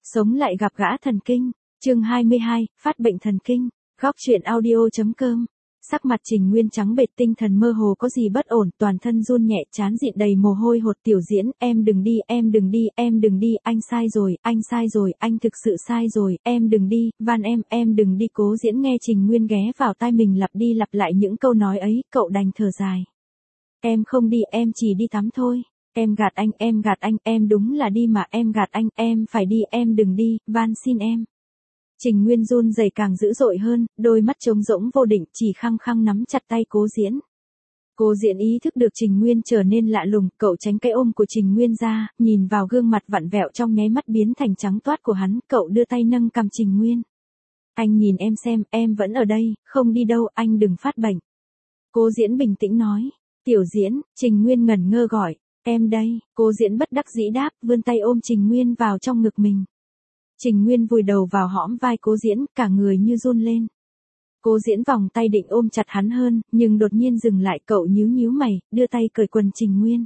Sống lại gặp gã thần kinh, chương 22, phát bệnh thần kinh, góc truyện audio.com. Sắc mặt Trình Nguyên trắng bệch, tinh thần mơ hồ, có gì bất ổn, toàn thân run nhẹ, trán dịn đầy mồ hôi hột. Tiểu Diễn, em đừng đi, em đừng đi, em đừng đi, anh sai rồi, anh sai rồi, anh thực sự sai rồi, em đừng đi, van em đừng đi. Cố Diễn nghe Trình Nguyên ghé vào tai mình lặp đi lặp lại những câu nói ấy, cậu đành thở dài. Em không đi, em chỉ đi tắm thôi. Em gạt anh, em đúng là đi mà, em gạt anh, em phải đi, em đừng đi, van xin em. Trình Nguyên run rẩy càng dữ dội hơn, đôi mắt trống rỗng vô định, chỉ khăng khăng nắm chặt tay Cố Diễn. Cố Diễn ý thức được Trình Nguyên trở nên lạ lùng, cậu tránh cái ôm của Trình Nguyên ra, nhìn vào gương mặt vặn vẹo trong nháy mắt biến thành trắng toát của hắn, cậu đưa tay nâng cằm Trình Nguyên. Anh nhìn em xem, em vẫn ở đây, không đi đâu, anh đừng phát bệnh. Cố Diễn bình tĩnh nói. Tiểu Diễn, Trình Nguyên ngẩn ngơ gọi. Em đây, Cố Diễn bất đắc dĩ đáp, vươn tay ôm Trình Nguyên vào trong ngực mình. Trình Nguyên vùi đầu vào hõm vai Cố Diễn, cả người như run lên. Cố Diễn vòng tay định ôm chặt hắn hơn, nhưng đột nhiên dừng lại, cậu nhíu nhíu mày, đưa tay cởi quần Trình Nguyên.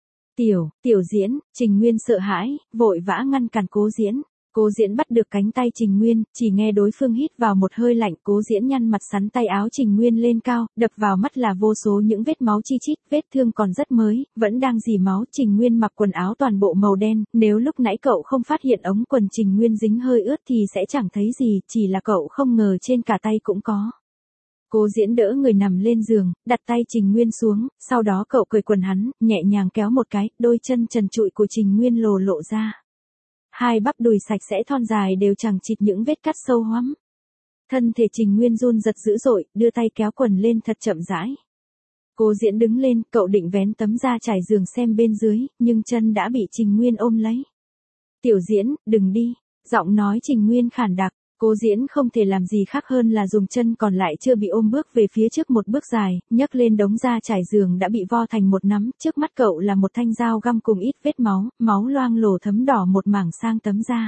Tiểu Diễn, Trình Nguyên sợ hãi, vội vã ngăn cản Cố Diễn. Cố Diễn bắt được cánh tay Trình Nguyên, chỉ nghe đối phương hít vào một hơi lạnh. Cố Diễn nhăn mặt sắn tay áo Trình Nguyên lên cao, đập vào mắt là vô số những vết máu chi chít, vết thương còn rất mới, vẫn đang rỉ máu. Trình Nguyên mặc quần áo toàn bộ màu đen, nếu lúc nãy cậu không phát hiện ống quần Trình Nguyên dính hơi ướt thì sẽ chẳng thấy gì, chỉ là cậu không ngờ trên cả tay cũng có. Cố Diễn đỡ người nằm lên giường, đặt tay Trình Nguyên xuống, sau đó cậu cởi quần hắn, nhẹ nhàng kéo một cái, đôi chân trần trụi của Trình Nguyên lộ ra. Hai bắp đùi sạch sẽ thon dài đều chằng chịt những vết cắt sâu hoắm. Thân thể Trình Nguyên run giật dữ dội, đưa tay kéo quần lên thật chậm rãi. Cố Diễn đứng lên, cậu định vén tấm da trải giường xem bên dưới, nhưng chân đã bị Trình Nguyên ôm lấy. Tiểu Diễn, đừng đi, giọng nói Trình Nguyên khản đặc. Cố Diễn không thể làm gì khác hơn là dùng chân còn lại chưa bị ôm bước về phía trước một bước dài, nhấc lên đống da trải giường đã bị vo thành một nắm, trước mắt cậu là một thanh dao găm cùng ít vết máu, máu loang lổ thấm đỏ một mảng sang tấm da.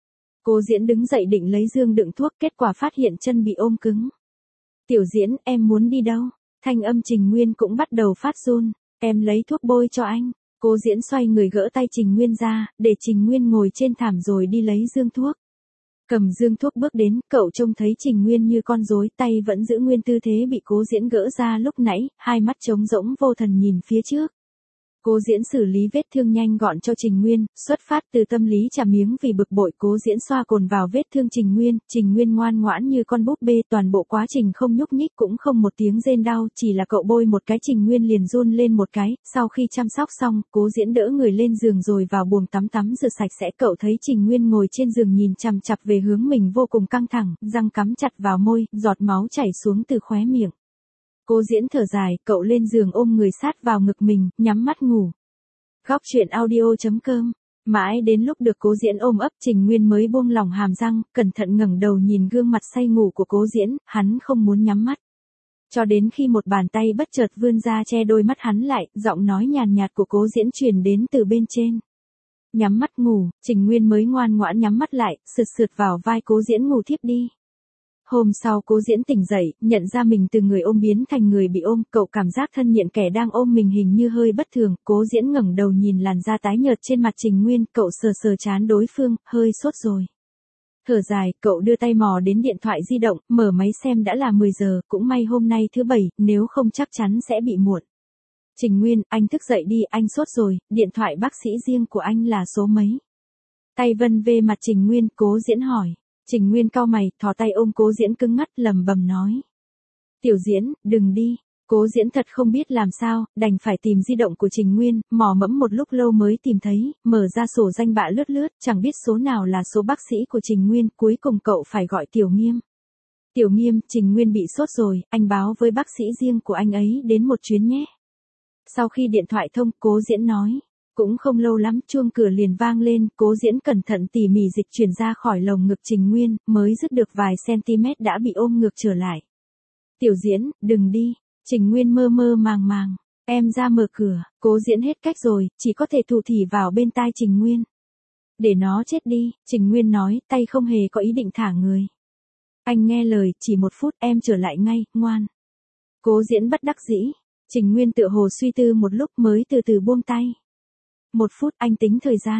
Cố Diễn đứng dậy định lấy dương đựng thuốc, kết quả phát hiện chân bị ôm cứng. Tiểu Diễn, em muốn đi đâu? Thanh âm Trình Nguyên cũng bắt đầu phát run. Em lấy thuốc bôi cho anh. Cố Diễn xoay người gỡ tay Trình Nguyên ra, để Trình Nguyên ngồi trên thảm rồi đi lấy dương thuốc. Cầm dương thuốc bước đến, cậu trông thấy Trình Nguyên như con rối, tay vẫn giữ nguyên tư thế bị Cố Diễn gỡ ra lúc nãy, hai mắt trống rỗng vô thần nhìn phía trước. Cố Diễn xử lý vết thương nhanh gọn cho Trình Nguyên, xuất phát từ tâm lý trả miếng vì bực bội. Cố Diễn xoa cồn vào vết thương Trình Nguyên ngoan ngoãn như con búp bê, toàn bộ quá trình không nhúc nhích cũng không một tiếng rên đau, chỉ là cậu bôi một cái Trình Nguyên liền run lên một cái. Sau khi chăm sóc xong, Cố Diễn đỡ người lên giường rồi vào buồng tắm rửa sạch sẽ. Cậu thấy Trình Nguyên ngồi trên giường nhìn chằm chằm về hướng mình vô cùng căng thẳng, răng cắm chặt vào môi, giọt máu chảy xuống từ khóe miệng. Cố Diễn thở dài, cậu lên giường ôm người sát vào ngực mình, nhắm mắt ngủ. Góc truyện audio.com. Mãi đến lúc được Cố Diễn ôm ấp, Trình Nguyên mới buông lỏng hàm răng, cẩn thận ngẩng đầu nhìn gương mặt say ngủ của Cố Diễn, hắn không muốn nhắm mắt. Cho đến khi một bàn tay bất chợt vươn ra che đôi mắt hắn lại, giọng nói nhàn nhạt của Cố Diễn truyền đến từ bên trên. Nhắm mắt ngủ, Trình Nguyên mới ngoan ngoãn nhắm mắt lại, sượt vào vai Cố Diễn ngủ thiếp đi. Hôm sau Cố Diễn tỉnh dậy, nhận ra mình từ người ôm biến thành người bị ôm, cậu cảm giác thân nhiệt kẻ đang ôm mình hình như hơi bất thường. Cố Diễn ngẩng đầu nhìn làn da tái nhợt trên mặt Trình Nguyên, cậu sờ trán đối phương, hơi sốt rồi. Thở dài, cậu đưa tay mò đến điện thoại di động, mở máy xem đã là 10 giờ, cũng may hôm nay thứ Bảy, nếu không chắc chắn sẽ bị muộn. Trình Nguyên, anh thức dậy đi, anh sốt rồi, điện thoại bác sĩ riêng của anh là số mấy? Tay vân về mặt Trình Nguyên, Cố Diễn hỏi. Trình Nguyên cau mày, thò tay ôm Cố Diễn cứng ngắc, lẩm bẩm nói. Tiểu Diễn, đừng đi. Cố Diễn thật không biết làm sao, đành phải tìm di động của Trình Nguyên, mò mẫm một lúc lâu mới tìm thấy, mở ra sổ danh bạ lướt, chẳng biết số nào là số bác sĩ của Trình Nguyên, cuối cùng cậu phải gọi Tiểu Nghiêm. Tiểu Nghiêm, Trình Nguyên bị sốt rồi, anh báo với bác sĩ riêng của anh ấy đến một chuyến nhé. Sau khi điện thoại thông, Cố Diễn nói. Cũng không lâu lắm, chuông cửa liền vang lên, Cố Diễn cẩn thận tỉ mỉ dịch chuyển ra khỏi lồng ngực Trình Nguyên, mới dứt được vài cm đã bị ôm ngược trở lại. Tiểu Diễn, đừng đi. Trình Nguyên mơ màng. Em ra mở cửa. Cố Diễn hết cách rồi, chỉ có thể thủ thỉ vào bên tai Trình Nguyên. Để nó chết đi, Trình Nguyên nói, tay không hề có ý định thả người. Anh nghe lời, chỉ 1 phút, em trở lại ngay, ngoan. Cố Diễn bất đắc dĩ. Trình Nguyên tựa hồ suy tư một lúc mới từ từ buông tay. 1 phút, anh tính thời gian.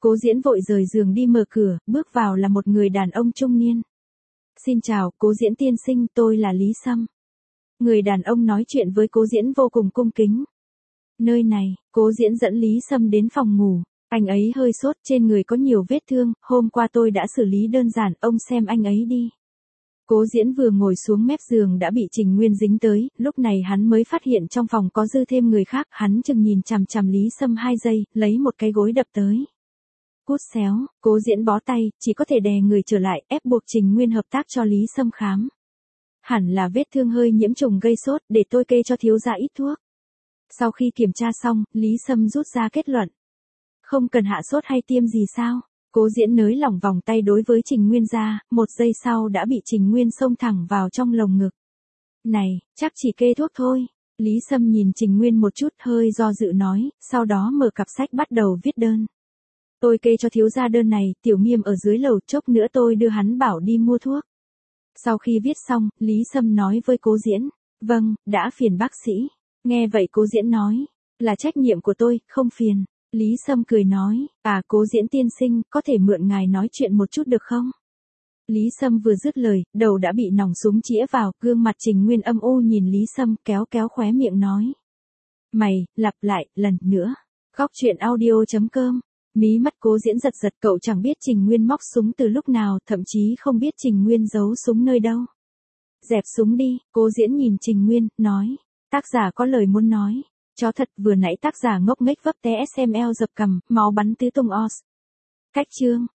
Cố Diễn vội rời giường đi mở cửa, bước vào là một người đàn ông trung niên. Xin chào, Cố Diễn tiên sinh, tôi là Lý Sâm. Người đàn ông nói chuyện với Cố Diễn vô cùng cung kính. Nơi này, Cố Diễn dẫn Lý Sâm đến phòng ngủ. Anh ấy hơi sốt, trên người có nhiều vết thương, hôm qua tôi đã xử lý đơn giản, ông xem anh ấy đi. Cố Diễn vừa ngồi xuống mép giường đã bị Trình Nguyên dính tới, lúc này hắn mới phát hiện trong phòng có dư thêm người khác, hắn chừng nhìn chằm chằm Lý Sâm 2 giây, lấy một cái gối đập tới. Cút xéo, Cố Diễn bó tay, chỉ có thể đè người trở lại, ép buộc Trình Nguyên hợp tác cho Lý Sâm khám. Hẳn là vết thương hơi nhiễm trùng gây sốt, để tôi kê cho thiếu gia ít thuốc. Sau khi kiểm tra xong, Lý Sâm rút ra kết luận. Không cần hạ sốt hay tiêm gì sao? Cố Diễn nới lỏng vòng tay đối với Trình Nguyên ra, 1 giây sau đã bị Trình Nguyên xông thẳng vào trong lồng ngực. Này, chắc chỉ kê thuốc thôi. Lý Sâm nhìn Trình Nguyên một chút hơi do dự nói, sau đó mở cặp sách bắt đầu viết đơn. Tôi kê cho thiếu gia đơn này, Tiểu Miêm ở dưới lầu, chốc nữa tôi đưa hắn bảo đi mua thuốc. Sau khi viết xong, Lý Sâm nói với Cố Diễn, vâng, đã phiền bác sĩ. Nghe vậy Cố Diễn nói, là trách nhiệm của tôi, không phiền. Lý Sâm cười nói, Cố Diễn tiên sinh, có thể mượn ngài nói chuyện một chút được không? Lý Sâm vừa dứt lời, đầu đã bị nòng súng chĩa vào, gương mặt Trình Nguyên âm u nhìn Lý Sâm, kéo khóe miệng nói. Mày, lặp lại, lần nữa. Góc truyện audio.com. Mí mắt Cố Diễn giật giật, cậu chẳng biết Trình Nguyên móc súng từ lúc nào, thậm chí không biết Trình Nguyên giấu súng nơi đâu. Dẹp súng đi, Cố Diễn nhìn Trình Nguyên, nói. Tác giả có lời muốn nói. Chó thật, vừa nãy tác giả ngốc nghếch vấp té SML dập cằm, máu bắn tứ tung os. Cách chương.